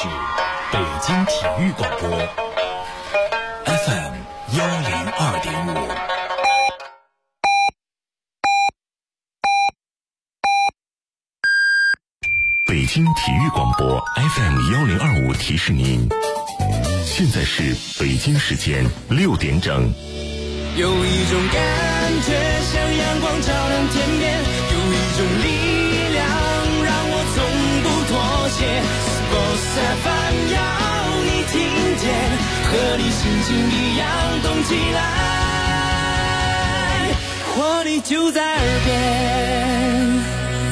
是北京体育广播 FM 102.5。北京体育广播 FM 1025提示您，现在是北京时间6点整。 有一种感觉像阳光照亮天边，有一种力量让我从不妥协。Sports FM 要你听见，和你心情一样动起来，活力就在耳边。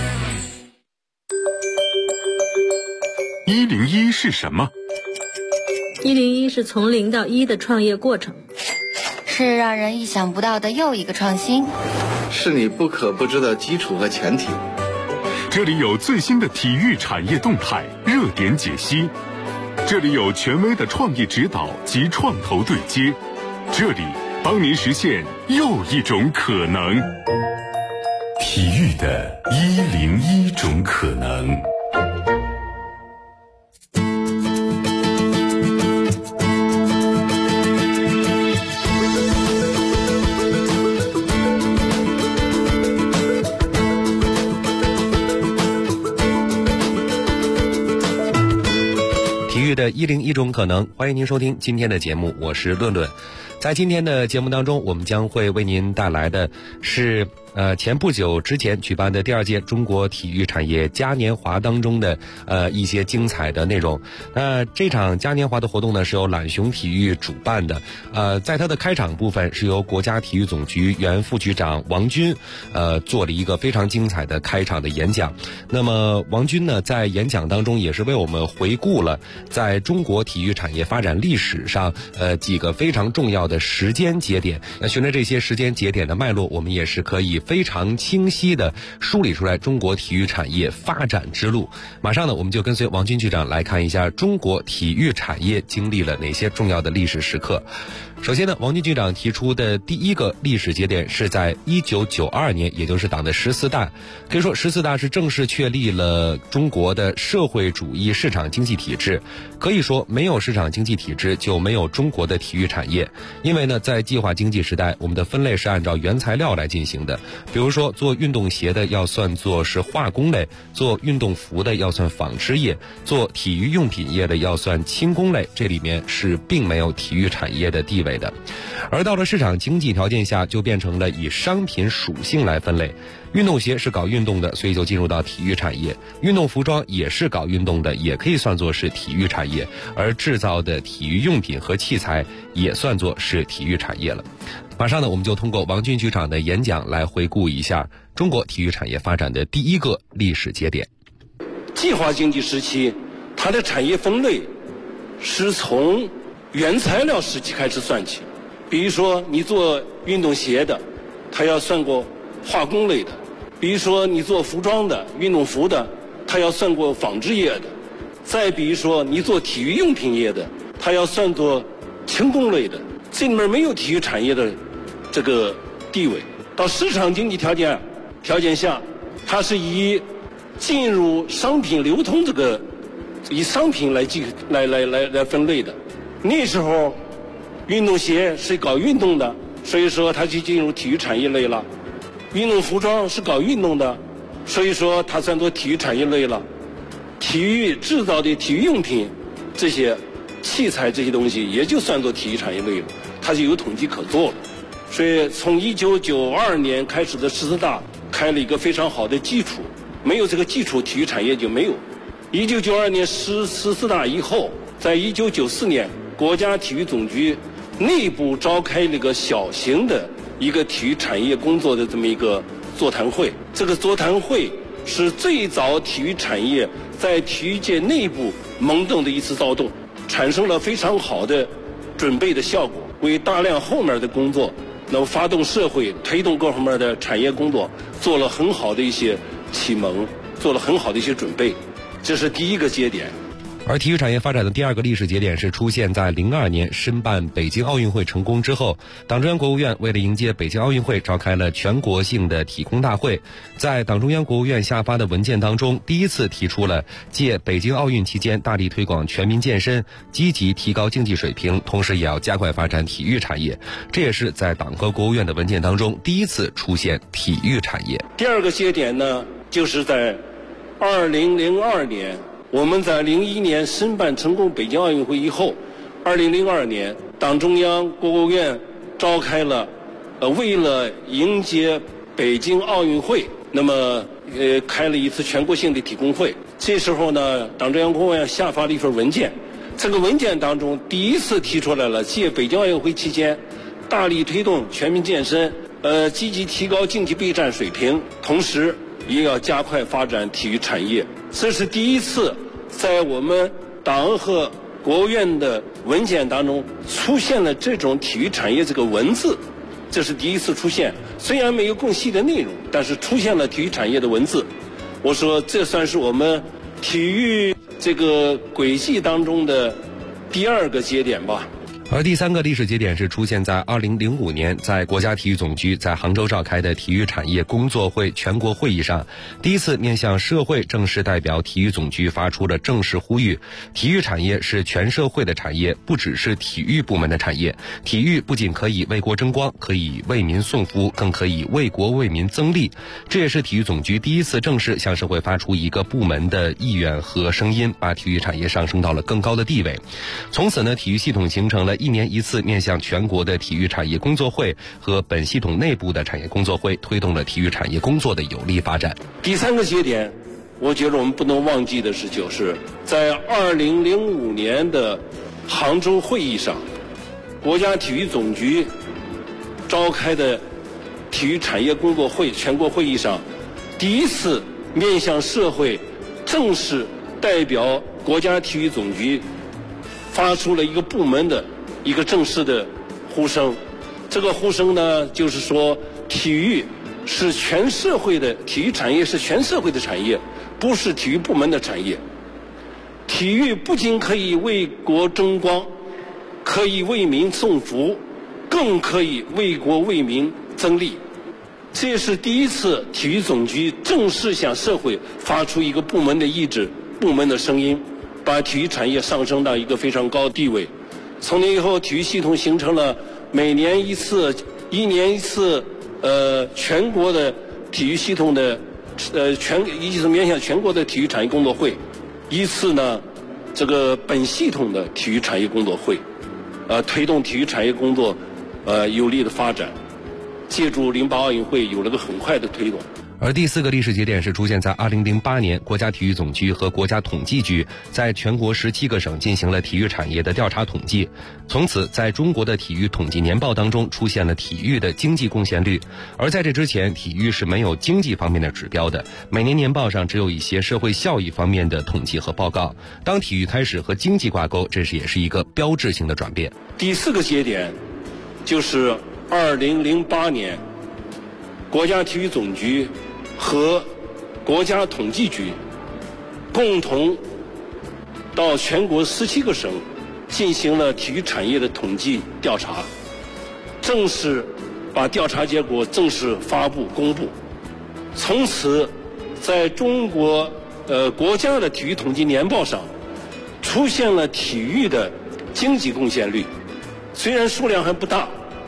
101是什么 ？101是从0到1的创业过程， 是让人意想不到的又一个创新， 是你不可不知的基础和前提。 这里有最新的体育产业动态热点解析，这里有权威的创业指导及创投对接，这里帮您实现又一种可能。 体育的101种可能。 体育的101种可能，欢迎您收听今天的节目，我是论论。在今天的节目当中，我们将会为您带来的是前不久之前举办的第2届中国体育产业嘉年华当中的一些精彩的内容。这场嘉年华的活动呢是由懒熊体育主办的，在它的开场部分是由国家体育总局原副局长王军做了一个非常精彩的开场的演讲。那么王军呢在演讲当中也是为我们回顾了在中国体育产业发展历史上几个非常重要的时间节点。循着这些时间节点的脉络，我们也是可以非常清晰地梳理出来中国体育产业发展之路。马上呢，我们就跟随王军局长来看一下中国体育产业经历了哪些重要的历史时刻。首先呢，王军局长提出的第一个历史节点是在1992年，也就是党的14大。可以说14大是正式确立了中国的社会主义市场经济体制。可以说没有市场经济体制就没有中国的体育产业。因为呢，在计划经济时代，我们的分类是按照原材料来进行的。比如说做运动鞋的要算作是化工类，做运动服的要算纺织业，做体育用品业的要算轻工类，这里面是并没有体育产业的地位的。而到了市场经济条件下，就变成了以商品属性来分类。运动鞋是搞运动的，所以就进入到体育产业；运动服装也是搞运动的，也可以算作是体育产业。而制造的体育用品和器材也算作是体育产业了。马上呢，我们就通过王军局长的演讲来回顾一下中国体育产业发展的第一个历史节点。 计划经济时期，它的产业分类是从原材料时期开始算起。比如说你做运动鞋的，它要算过化工类的；比如说你做服装的、运动服的，它要算过纺织业的；再比如说你做体育用品业的，它要算作轻工类的。这里面没有体育产业的这个地位。到市场经济条件下，它是以进入商品流通这个以商品来分类的。那时候运动鞋是搞运动的，所以说它就进入体育产业类了；运动服装是搞运动的，所以说它算作体育产业类了。体育制造的体育用品这些器材这些东西也就算作体育产业类了，它就有统计可做了。所以从1992年开始的14大开了一个非常好的基础，没有这个基础，体育产业就没有。1992年14大以后，在1994年国家体育总局内部召开了一个小型的一个体育产业工作的这么一个座谈会。这个座谈会是最早体育产业在体育界内部萌动的一次躁动，产生了非常好的准备的效果，为大量后面的工作能发动社会推动各方面的产业工作做了很好的一些启蒙，做了很好的一些准备。这是第一个节点。 而体育产业发展的第二个历史节点是出现在02年申办北京奥运会成功之后，党中央国务院为了迎接北京奥运会召开了全国性的体工大会。在党中央国务院下发的文件当中，第一次提出了借北京奥运期间大力推广全民健身，积极提高竞技水平，同时也要加快发展体育产业。这也是在党和国务院的文件当中第一次出现体育产业。 第二个节点呢，就是在2002年，我们在01年申办成功北京奥运会以后，2002年党中央国务院召开了为了迎接北京奥运会，那么开了一次全国性的体工会。这时候呢，党中央国务院下发了一份文件，这个文件当中第一次提出来了借北京奥运会期间大力推动全民健身，积极提高竞技备战水平，同时也要加快发展体育产业。这是第一次在我们党和国务院的文件当中出现了这种体育产业这个文字，这是第一次出现。虽然没有更细的内容，但是出现了体育产业的文字。我说这算是我们体育这个轨迹当中的第二个节点吧。 而第三个历史节点是出现在2005年，在国家体育总局在杭州召开的体育产业工作会全国会议上，第一次面向社会正式代表体育总局发出了正式呼吁：体育产业是全社会的产业，不只是体育部门的产业。体育不仅可以为国争光，可以为民送福，更可以为国为民增利。这也是体育总局第一次正式向社会发出一个部门的意愿和声音，把体育产业上升到了更高的地位。从此呢，体育系统形成了1年1次面向全国的体育产业工作会和本系统内部的产业工作会，推动了体育产业工作的有力发展。 第三个节点，我觉得我们不能忘记的是，就是在2005年的杭州会议上，国家体育总局召开的体育产业工作会全国会议上，第一次面向社会正式代表国家体育总局发出了一个部门的一个正式的呼声。这个呼声呢，就是说体育是全社会的，体育产业是全社会的产业，不是体育部门的产业。体育不仅可以为国争光，可以为民送福，更可以为国为民增利。这是第一次体育总局正式向社会发出一个部门的意志、部门的声音，把体育产业上升到一个非常高的地位。从那以后，体育系统形成了每年1次、1年1次，全国的体育系统的，一次面向全国的体育产业工作会，一次呢，这个本系统的体育产业工作会，推动体育产业工作，有力的发展，借助08奥运会有了个很快的推动。 而第四个历史节点是出现在2008年，国家体育总局和国家统计局在全国17个省进行了体育产业的调查统计。从此，在中国的体育统计年报当中出现了体育的经济贡献率。而在这之前，体育是没有经济方面的指标的，每年年报上只有一些社会效益方面的统计和报告。当体育开始和经济挂钩，这也是一个标志性的转变。 第四个节点就是2008年，国家体育总局和国家统计局共同到全国17个省进行了体育产业的统计调查，正式把调查结果正式发布公布。从此，在中国国家的体育统计年报上出现了体育的经济贡献率，虽然数量不大，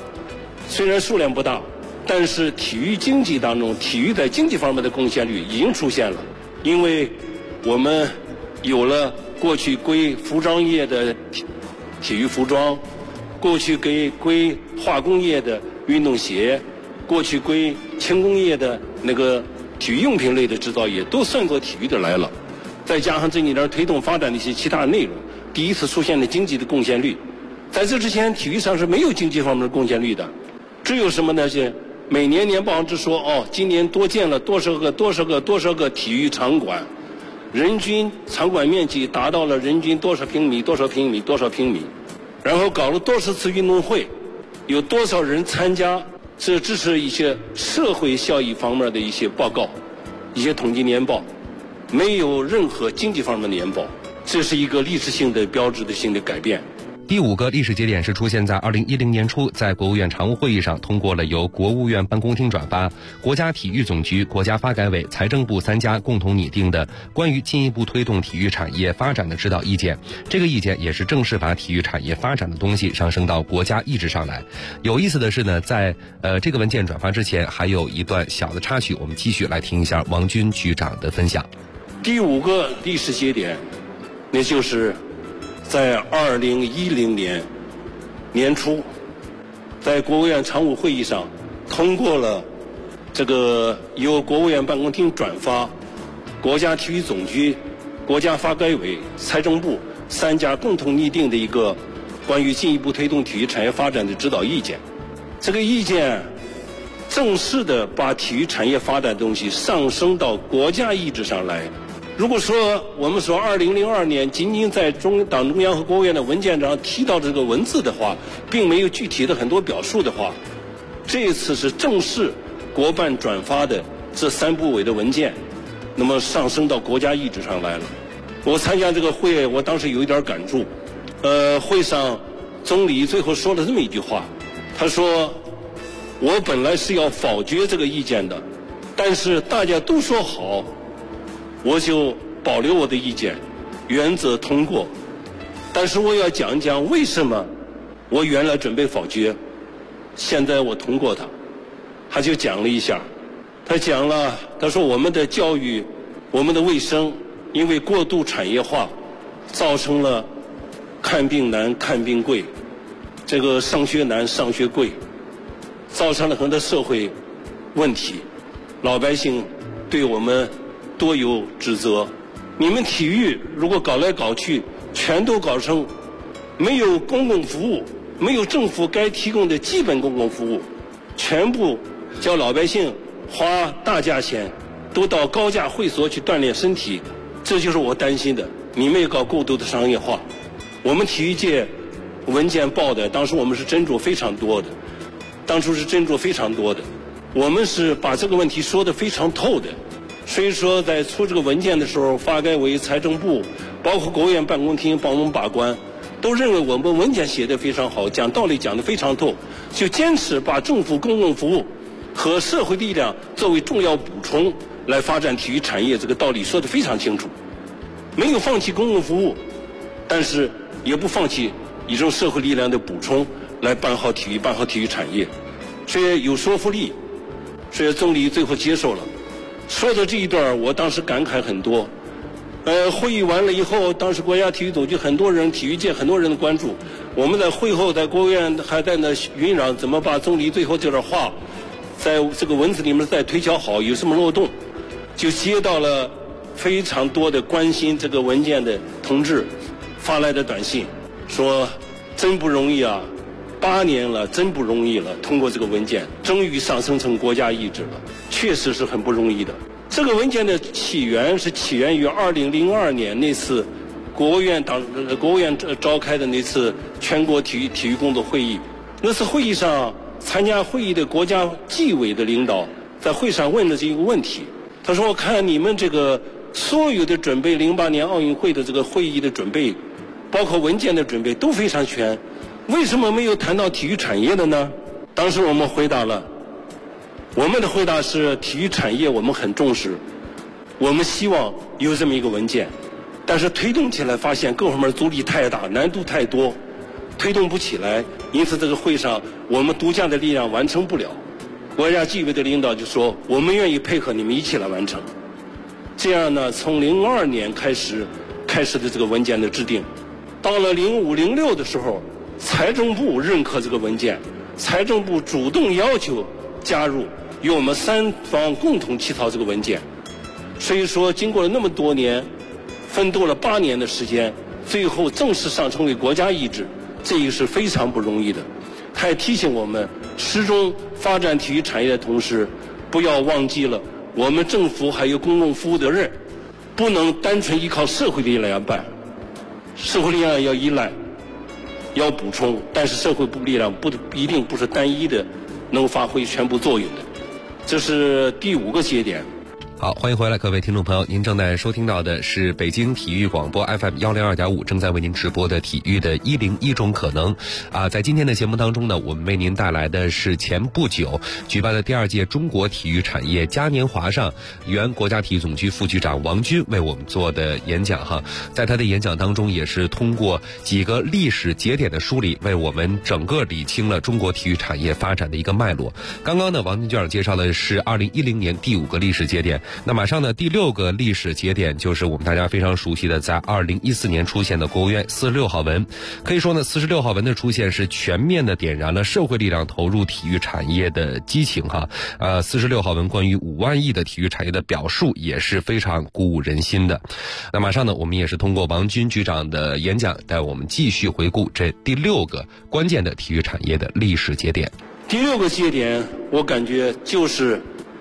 但是体育经济当中，体育在经济方面的贡献率已经出现了。因为我们有了过去归服装业的体育服装，过去归化工业的运动鞋，过去归轻工业的那个体育用品类的制造业都算作体育的来了。再加上这几年推动发展的一些其他内容，第一次出现了经济的贡献率。在这之前，体育上是没有经济方面的贡献率的，只有什么呢？是每年年报上只说今年多建了多少个体育场馆，人均场馆面积达到了人均多少平米，然后搞了多少次运动会，有多少人参加，这只是一些社会效益方面的一些报告，一些统计年报，没有任何经济方面的年报。 这是一个历史性的标志性的改变。 第5个历史节点是出现在2010年初，在国务院常务会议上通过了由国务院办公厅转发、国家体育总局、国家发改委、财政部3家共同拟定的关于进一步推动体育产业发展的指导意见。这个意见也是正式把体育产业发展的东西上升到国家意志上来。有意思的是呢，在这个文件转发之前，还有一段小的插曲，我们继续来听一下王军局长的分享。 第5个历史节点，那就是在2010年年初，在国务院常务会议上通过了这个由国务院办公厅转发、国家体育总局、国家发改委、财政部3家共同拟定的一个关于进一步推动体育产业发展的指导意见。这个意见正式的把体育产业发展的东西上升到国家意志上来。如果说我们说2002年仅仅在党中央和国务院的文件上提到这个文字的话，并没有具体的很多表述的话，这次是正式国办转发的这3部委的文件，那么上升到国家意志上来了。我参加这个会，我当时有一点感触。会上总理最后说了这么一句话，他说：“我本来是要否决这个意见的，但是大家都说好，我就保留我的意见，原则通过。但是我要讲一讲为什么我原来准备否决，现在我通过它。”他就讲了一下，他说我们的教育、我们的卫生因为过度产业化，造成了看病难、看病贵，这个上学难、上学贵，造成了很多社会问题，老百姓对我们多有指责。你们体育如果搞来搞去，全都搞成没有公共服务，没有政府该提供的基本公共服务，全部叫老百姓花大价钱都到高价会所去锻炼身体，这就是我担心的。你们也搞过度的商业化。我们体育界文件报的，当时我们是斟酌非常多的，我们是把这个问题说得非常透的。所以说在出这个文件的时候，发改委、财政部包括国务院办公厅帮我们把关，都认为我们文件写得非常好，讲道理讲得非常透，就坚持把政府公共服务和社会力量作为重要补充来发展体育产业，这个道理说得非常清楚。没有放弃公共服务，但是也不放弃一种社会力量的补充来办好体育产业，这有说服力。所以总理最后接受了。说到这一段，我当时感慨很多。会议完了以后，当时国家体育总局体育界很多人的关注，我们在会后在国务院还在那酝酿怎么把总理最后这段话在这个文字里面再推敲好，有什么漏洞，就接到了非常多的关心这个文件的同志发来的短信，说真不容易啊，8年了，真不容易了，通过这个文件终于上升成国家意志了，确实是很不容易的。这个文件的起源于2002年那次国务院召开的那次全国体育工作会议。那次会议上，参加会议的国家纪委的领导在会上问了这个问题，他说：“我看你们这个所有的准备08年奥运会的这个会议的准备，包括文件的准备都非常全，为什么没有谈到体育产业的呢？”当时我们回答了，我们的回答是体育产业我们很重视，我们希望有这么一个文件，但是推动起来发现各方面阻力太大，难度太多，推动不起来，因此这个会上我们独家的力量完成不了。国家纪委的领导就说我们愿意配合你们一起来完成。这样呢，从02年开始的这个文件的制定，到了05、06的时候，财政部认可这个文件，财政部主动要求加入，由我们3方共同起草这个文件。所以说经过了那么多年，奋斗了8年的时间，最后正式上成为国家意志，这个是非常不容易的。他也提醒我们，始终发展体育产业的同时，不要忘记了我们政府还有公共服务的人，不能单纯依靠社会力量办，社会力量要依赖，要补充，但是社会力量一定不是单一的能发挥全部作用的。这是第5个节点。 好，欢迎回来，各位听众朋友，您正在收听到的是北京体育广播 FM102.5 正在为您直播的体育的101种可能在今天的节目当中呢，我们为您带来的是前不久举办的第2届中国体育产业嘉年华上，原国家体育总局副局长王军为我们做的演讲哈。在他的演讲当中，也是通过几个历史节点的梳理，为我们整个理清了中国体育产业发展的一个脉络。刚刚呢，王军局长介绍的是2010年第5个历史节点，那马上呢，第6个历史节点就是我们大家非常熟悉的，在2014年出现的国务院46号文。可以说呢，46号文的出现是全面的点燃了社会力量投入体育产业的激情哈。46号文关于5万亿的体育产业的表述也是非常鼓舞人心的。那马上呢，我们也是通过王军局长的演讲，带我们继续回顾这第6个关键的体育产业的历史节点。 第6个节点，我感觉就是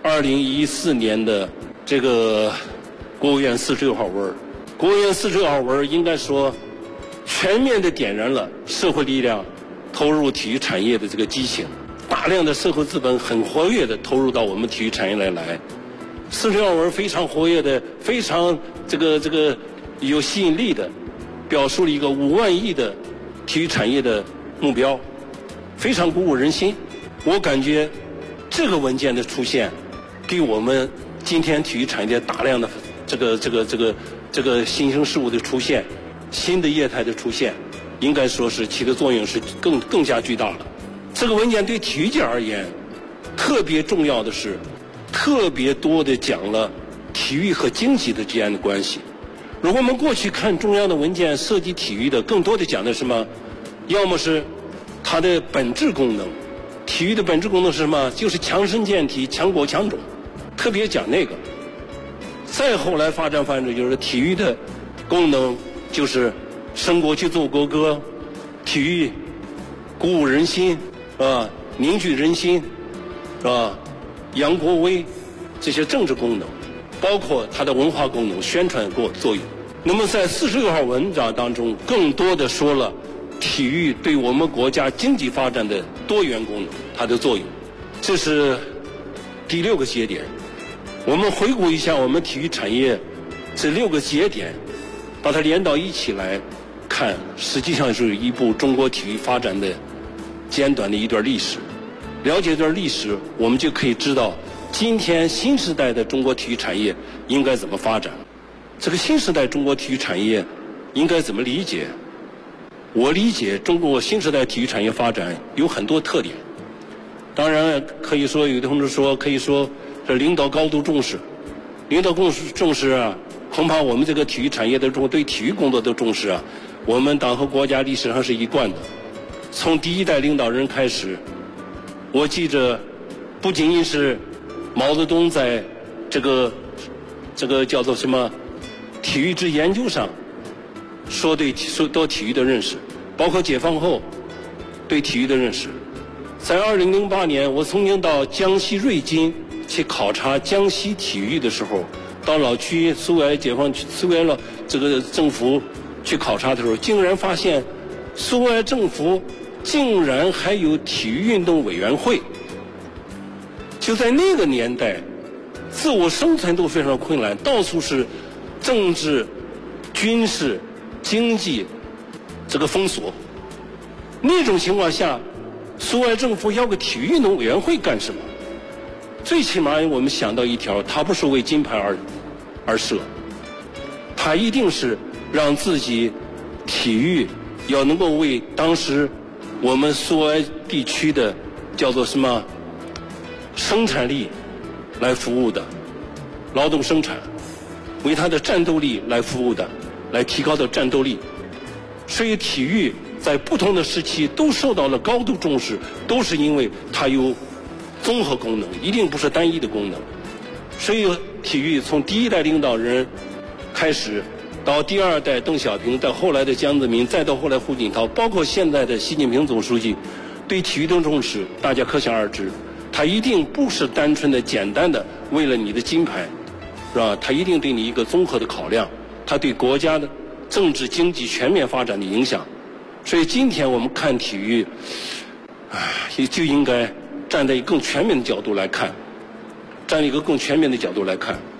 2014年的这个国务院46号文。国务院46号文应该说全面的点燃了社会力量投入体育产业的这个激情，大量的社会资本很活跃的投入到我们体育产业来。46号文非常活跃的，非常这个有吸引力的表述了一个5万亿的体育产业的目标，非常鼓舞人心。我感觉这个文件的出现，给我们今天体育产业大量的这个新生事物的出现，新的业态的出现，应该说是起的作用是更加巨大的。这个文件对体育界而言，特别重要的是，特别多的讲了体育和经济的之间的关系。如果我们过去看中央的文件涉及体育的，更多的讲的什么？要么是它的本质功能，体育的本质功能是什么？就是强身健体、强国强种，特别讲那个。再后来发展就是体育的功能，就是升国旗奏国歌，体育鼓舞人心凝聚人心扬国威，这些政治功能，包括它的文化功能、宣传作用。那么在46号文章当中，更多的说了体育对我们国家经济发展的多元功能，它的作用。这是第6个节点。我们回顾一下我们体育产业这6个节点，把它连到一起来看，实际上是一部中国体育发展的简短的一段历史。了解这段历史，我们就可以知道今天新时代的中国体育产业应该怎么发展。这个新时代中国体育产业应该怎么理解？我理解中国新时代体育产业发展有很多特点。当然可以说，有的同志说可以说是领导高度重视，领导重视恐怕我们这个体育产业的对体育工作的重视我们党和国家历史上是一贯的。从第1代领导人开始，我记着不仅仅是毛泽东在这个叫做什么体育之研究上说对体育的认识，包括解放后对体育的认识。在2008年，我曾经到江西瑞金去考察江西体育的时候，到老区苏维埃解放区、苏维埃了这个政府去考察的时候，竟然发现苏维埃政府竟然还有体育运动委员会。就在那个年代，自我生存都非常困难，到处是政治、军事、经济这个封锁。那种情况下，苏维埃政府要个体育运动委员会干什么？最起码我们想到一条，它不是为金牌而设，它一定是让自己体育要能够为当时我们苏维埃地区的叫做什么生产力来服务的，劳动生产，为它的战斗力来服务的，来提高的战斗力。所以体育在不同的时期都受到了高度重视，都是因为它有综合功能，一定不是单一的功能。所以体育从第1代领导人开始，到第2代邓小平，到后来的江泽民，再到后来胡锦涛，包括现在的习近平总书记，对体育的重视，大家可想而知。他一定不是单纯的、简单的为了你的金牌，是吧？他一定对你一个综合的考量，他对国家的政治经济全面发展的影响。所以今天我们看体育，也就应该站在一个更全面的角度来看，站在一个更全面的角度来看。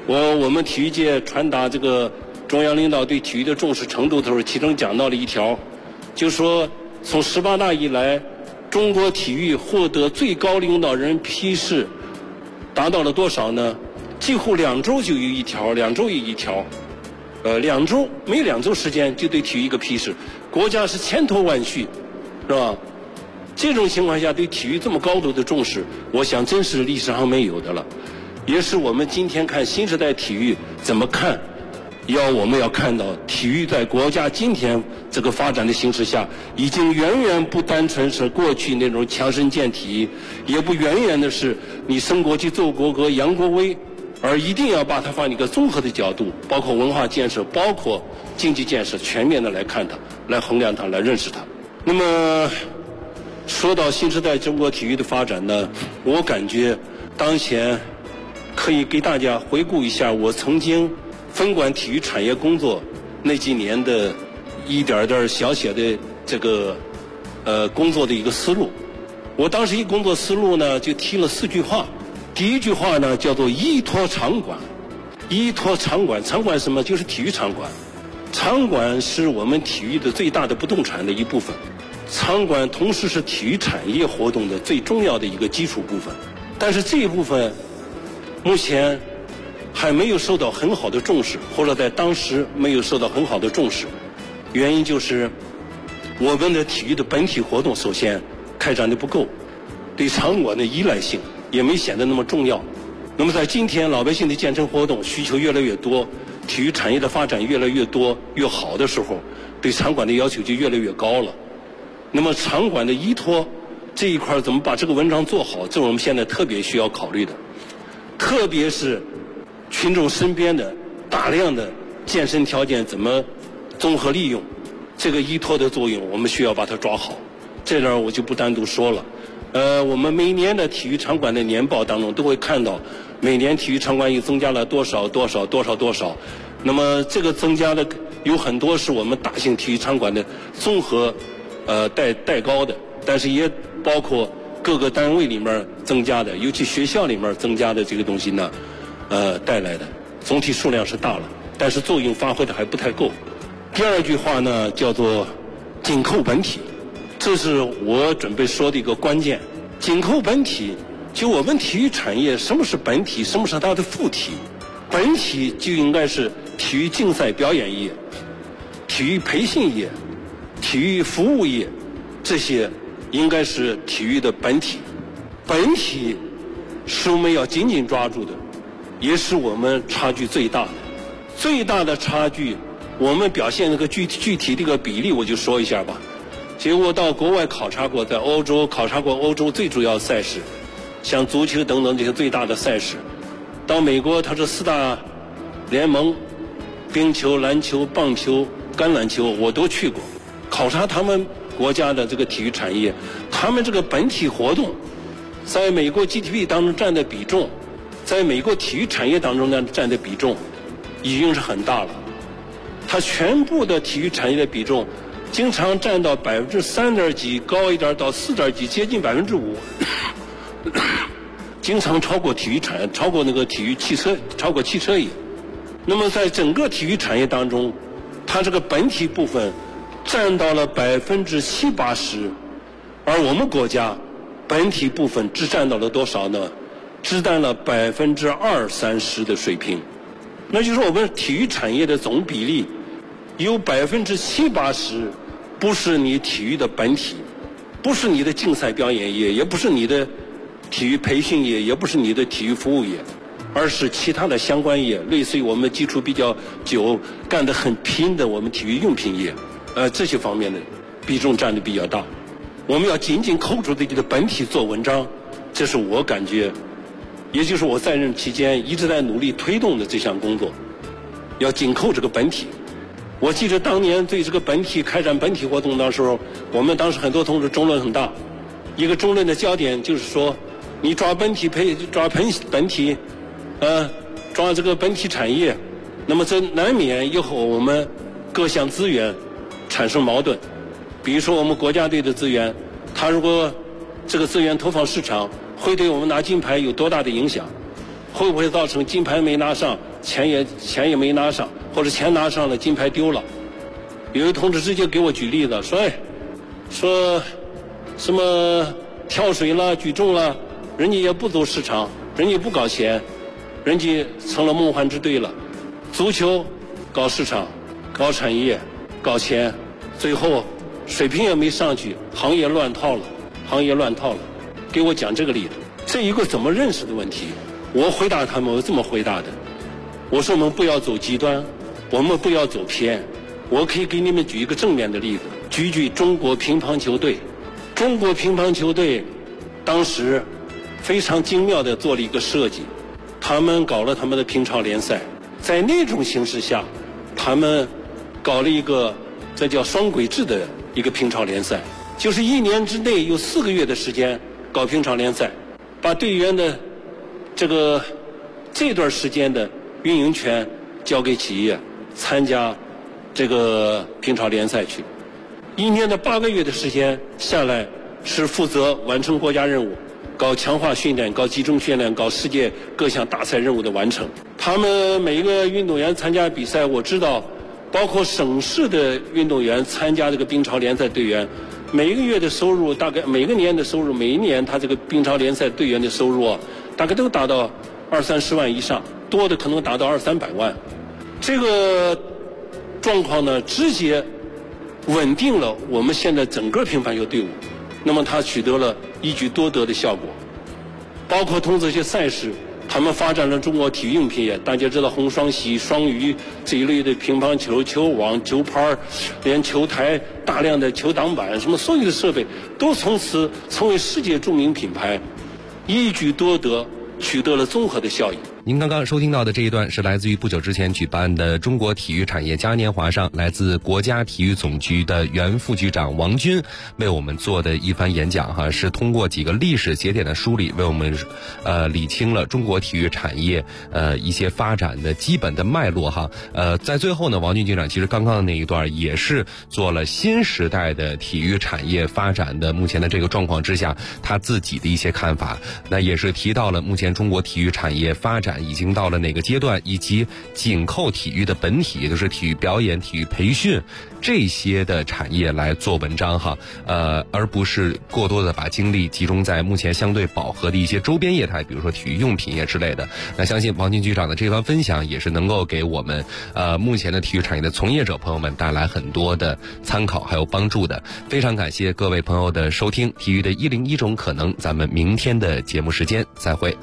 我们体育界传达这个中央领导对体育的重视程度的时候，其中讲到了一条，就是说从18大以来，中国体育获得最高领导人批示达到了多少呢？几乎2周就有一条，2周有一条，2周每2周时间就对体育一个批示，国家是千头万绪，是吧？这种情况下对体育这么高度的重视，我想真是历史上没有的了，也是我们今天看新时代体育怎么看，我们要看到体育在国家今天这个发展的形势下，已经远远不单纯是过去那种强身健体，也不远远的是你升国旗奏国歌扬国威，而一定要把它放一个综合的角度，包括文化建设，包括经济建设，全面的来看它，来衡量它，来认识它。那么说到新时代中国体育的发展呢，我感觉当前可以给大家回顾一下我曾经分管体育产业工作那几年的一点点小小的这个工作的一个思路。我当时一工作思路呢，就提了4句话。第一句话呢，叫做依托场馆。依托场馆，场馆什么？就是体育场馆。场馆是我们体育的最大的不动产的一部分，场馆同时是体育产业活动的最重要的一个基础部分。但是这一部分目前还没有受到很好的重视，或者在当时没有受到很好的重视。原因就是我们的体育的本体活动首先开展的不够，对场馆的依赖性也没显得那么重要。那么在今天老百姓的健身活动需求越来越多，体育产业的发展越来越多越好的时候，对场馆的要求就越来越高了。那么场馆的依托这一块怎么把这个文章做好，这是我们现在特别需要考虑的。特别是群众身边的大量的健身条件怎么综合利用，这个依托的作用我们需要把它抓好。这点我就不单独说了。我们每年的体育场馆的年报当中都会看到，每年体育场馆又增加了多少多少多少多少。那么这个增加的有很多是我们大型体育场馆的综合带高的，但是也包括各个单位里面增加的，尤其学校里面增加的这个东西呢，带来的总体数量是大了，但是作用发挥的还不太够。第二句话呢，叫做紧扣本体，这是我准备说的一个关键。紧扣本体，就我们体育产业，什么是本体，什么是它的副体？本体就应该是体育竞赛表演业、体育培训业、体育服务业，这些应该是体育的本体。本体是我们要紧紧抓住的，也是我们差距最大的。最大的差距，我们表现那个具体这个比例，我就说一下吧。结果到国外考察过，在欧洲考察过欧洲最主要赛事，像足球等等这些最大的赛事。到美国，它是4大联盟，冰球、篮球、棒球、橄榄球，我都去过，考察他们国家的这个体育产业，他们这个本体活动，在美国 GDP 当中占的比重，在美国体育产业当中呢占的比重，已经是很大了。它全部的体育产业的比重，经常占到3点几，高一点到4点几，接近5%，经常超过体育产业，超过那个体育汽车，超过汽车业。那么在整个体育产业当中，它这个本体部分占到了70%-80%，而我们国家本体部分只占到了多少呢？只占了20-30%的水平。那就是我们体育产业的总比例有70-80%不是你体育的本体，不是你的竞赛表演业，也不是你的体育培训业，也不是你的体育服务业，而是其他的相关业，类似于我们基础比较久、干得很拼的我们体育用品业，这些方面的比重占得比较大。我们要紧紧扣住自己的本体做文章，这是我感觉，也就是我在任期间一直在努力推动的这项工作，要紧扣这个本体。我记得当年对这个本体开展本体活动的时候，我们当时很多同志争论很大，一个争论的焦点就是说，你抓本体抓本体，抓这个本体产业，那么这难免以后我们各项资源产生矛盾。比如说我们国家队的资源，它如果这个资源投放市场，会对我们拿金牌有多大的影响？会不会造成金牌没拿上， 钱也没拿上，或者钱拿上了，金牌丢了。有一同志直接给我举例子，说什么跳水了、举重了，人家也不走市场，人家不搞钱，人家成了梦幻之队了。足球搞市场、搞产业、搞钱，最后水平也没上去，行业乱套了。给我讲这个例子，这一个怎么认识的问题。我回答他们，我这么回答的，我说我们不要走极端，我们不要走偏。我可以给你们举一个正面的例子，举中国乒乓球队。中国乒乓球队当时非常精妙地做了一个设计，他们搞了他们的乒超联赛，在那种形势下，他们搞了一个这叫双轨制的一个乒超联赛，就是1年之内有4个月的时间搞乒超联赛，把队员的这段时间的运营权交给企业，参加这个乒超联赛去。1年的8个月的时间下来，是负责完成国家任务，搞强化训练，搞集中训练，搞世界各项大赛任务的完成。他们每一个运动员参加比赛，我知道包括省市的运动员参加这个乒超联赛队员，每一个月的收入，大概每个年的收入，每一年他这个乒超联赛队员的收入大概都达到20-30万以上，多的可能达到200-300万。这个状况呢，直接稳定了我们现在整个乒乓球队伍，那么它取得了一举多得的效果。包括通过这些赛事，他们发展了中国体育用品业，大家知道红双喜、双鱼这一类的乒乓球、球网、球拍，连球台、大量的球挡板，什么所有的设备都从此成为世界著名品牌，一举多得，取得了综合的效益。 您刚刚收听到的这一段是来自于不久之前举办的中国体育产业嘉年华上，来自国家体育总局的原副局长王军为我们做的一番演讲哈，是通过几个历史节点的梳理，为我们理清了中国体育产业一些发展的基本的脉络哈。在最后呢，王军局长其实刚刚的那一段也是做了新时代的体育产业发展的目前的这个状况之下他自己的一些看法，那也是提到了目前中国体育产业发展已经到了哪个阶段，以及紧扣体育的本体，也就是体育表演、体育培训这些的产业来做文章哈，而不是过多的把精力集中在目前相对饱和的一些周边业态，比如说体育用品业之类的。那相信王军局长的这番分享也是能够给我们目前的体育产业的从业者朋友们带来很多的参考还有帮助的。非常感谢各位朋友的收听，体育的101种可能，咱们明天的节目时间再会。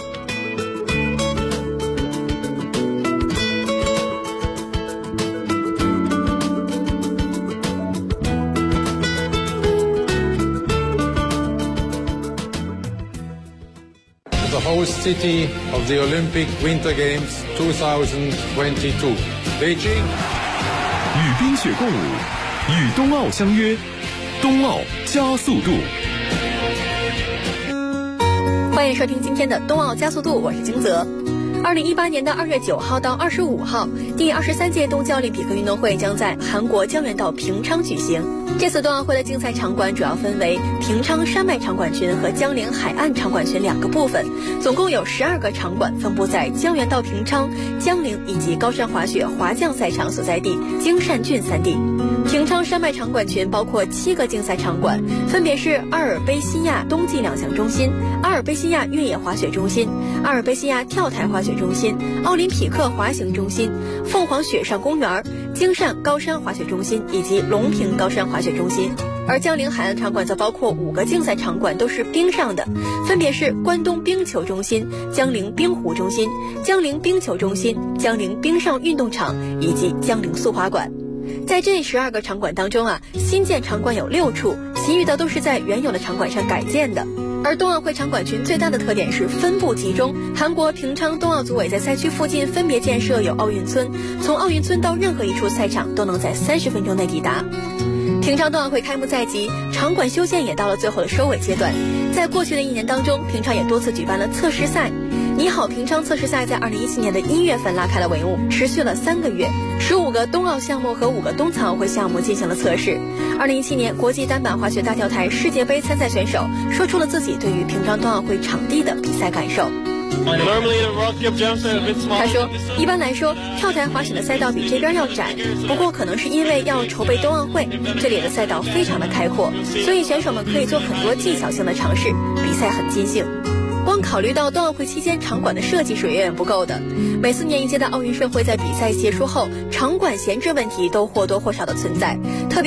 Host city of the Olympic Winter Games 2022, Beijing. 与冰雪共舞，与冬奥相约，冬奥加速度。 欢迎收听今天的冬奥加速度，我是金泽。2018年的2月9号到25号，第23届冬季奥林匹克运动会将在韩国江原道平昌举行。这次冬奥会的竞赛场馆主要分为平昌山脉场馆群和江陵海岸场馆群2个部分，总共有12个场馆分布在江原道平昌、江陵以及高山滑雪滑降赛场所在地京善郡3地。平昌山脉场馆群包括7个竞赛场馆，分别是阿尔卑西亚冬季2项中心、阿尔卑西亚越野滑雪中心、阿尔卑西亚跳台滑雪中心、奥林匹克滑行中心、凤凰雪上公园、京善高山滑雪中心以及隆平高山滑雪中心。而江陵海岸场馆则包括5个竞赛场馆，都是冰上的，分别是关东冰球中心、江陵冰壶中心、江陵冰球中心、江陵冰上运动场以及江陵速滑馆。在这12个场馆当中新建场馆有6处，其余的都是在原有的场馆上改建的。而冬奥会场馆群最大的特点是分布集中，韩国平昌冬奥组委在赛区附近分别建设有奥运村，从奥运村到任何一处赛场都能在30分钟内抵达。平昌冬奥会开幕在即，场馆修建也到了最后的收尾阶段。在过去的1年当中，平昌也多次举办了测试赛。你好平昌测试赛在2017年的1月份拉开了帷幕，持续了3个月，15个冬奥项目和5个冬残奥会项目进行了测试。2017年国际单板滑雪大跳台世界杯参赛选手说出了自己对于平昌冬奥会场地的比赛感受。 他说，一般来说，跳台滑雪的赛道比这边要窄，不过可能是因为要筹备冬奥会，这里的赛道非常的开阔，所以选手们可以做很多技巧性的尝试，比赛很尽兴。光考虑到冬奥会期间场馆的设计是远远不够的，每4年一届的奥运盛会在比赛结束后，场馆闲置问题都或多或少的存在，特别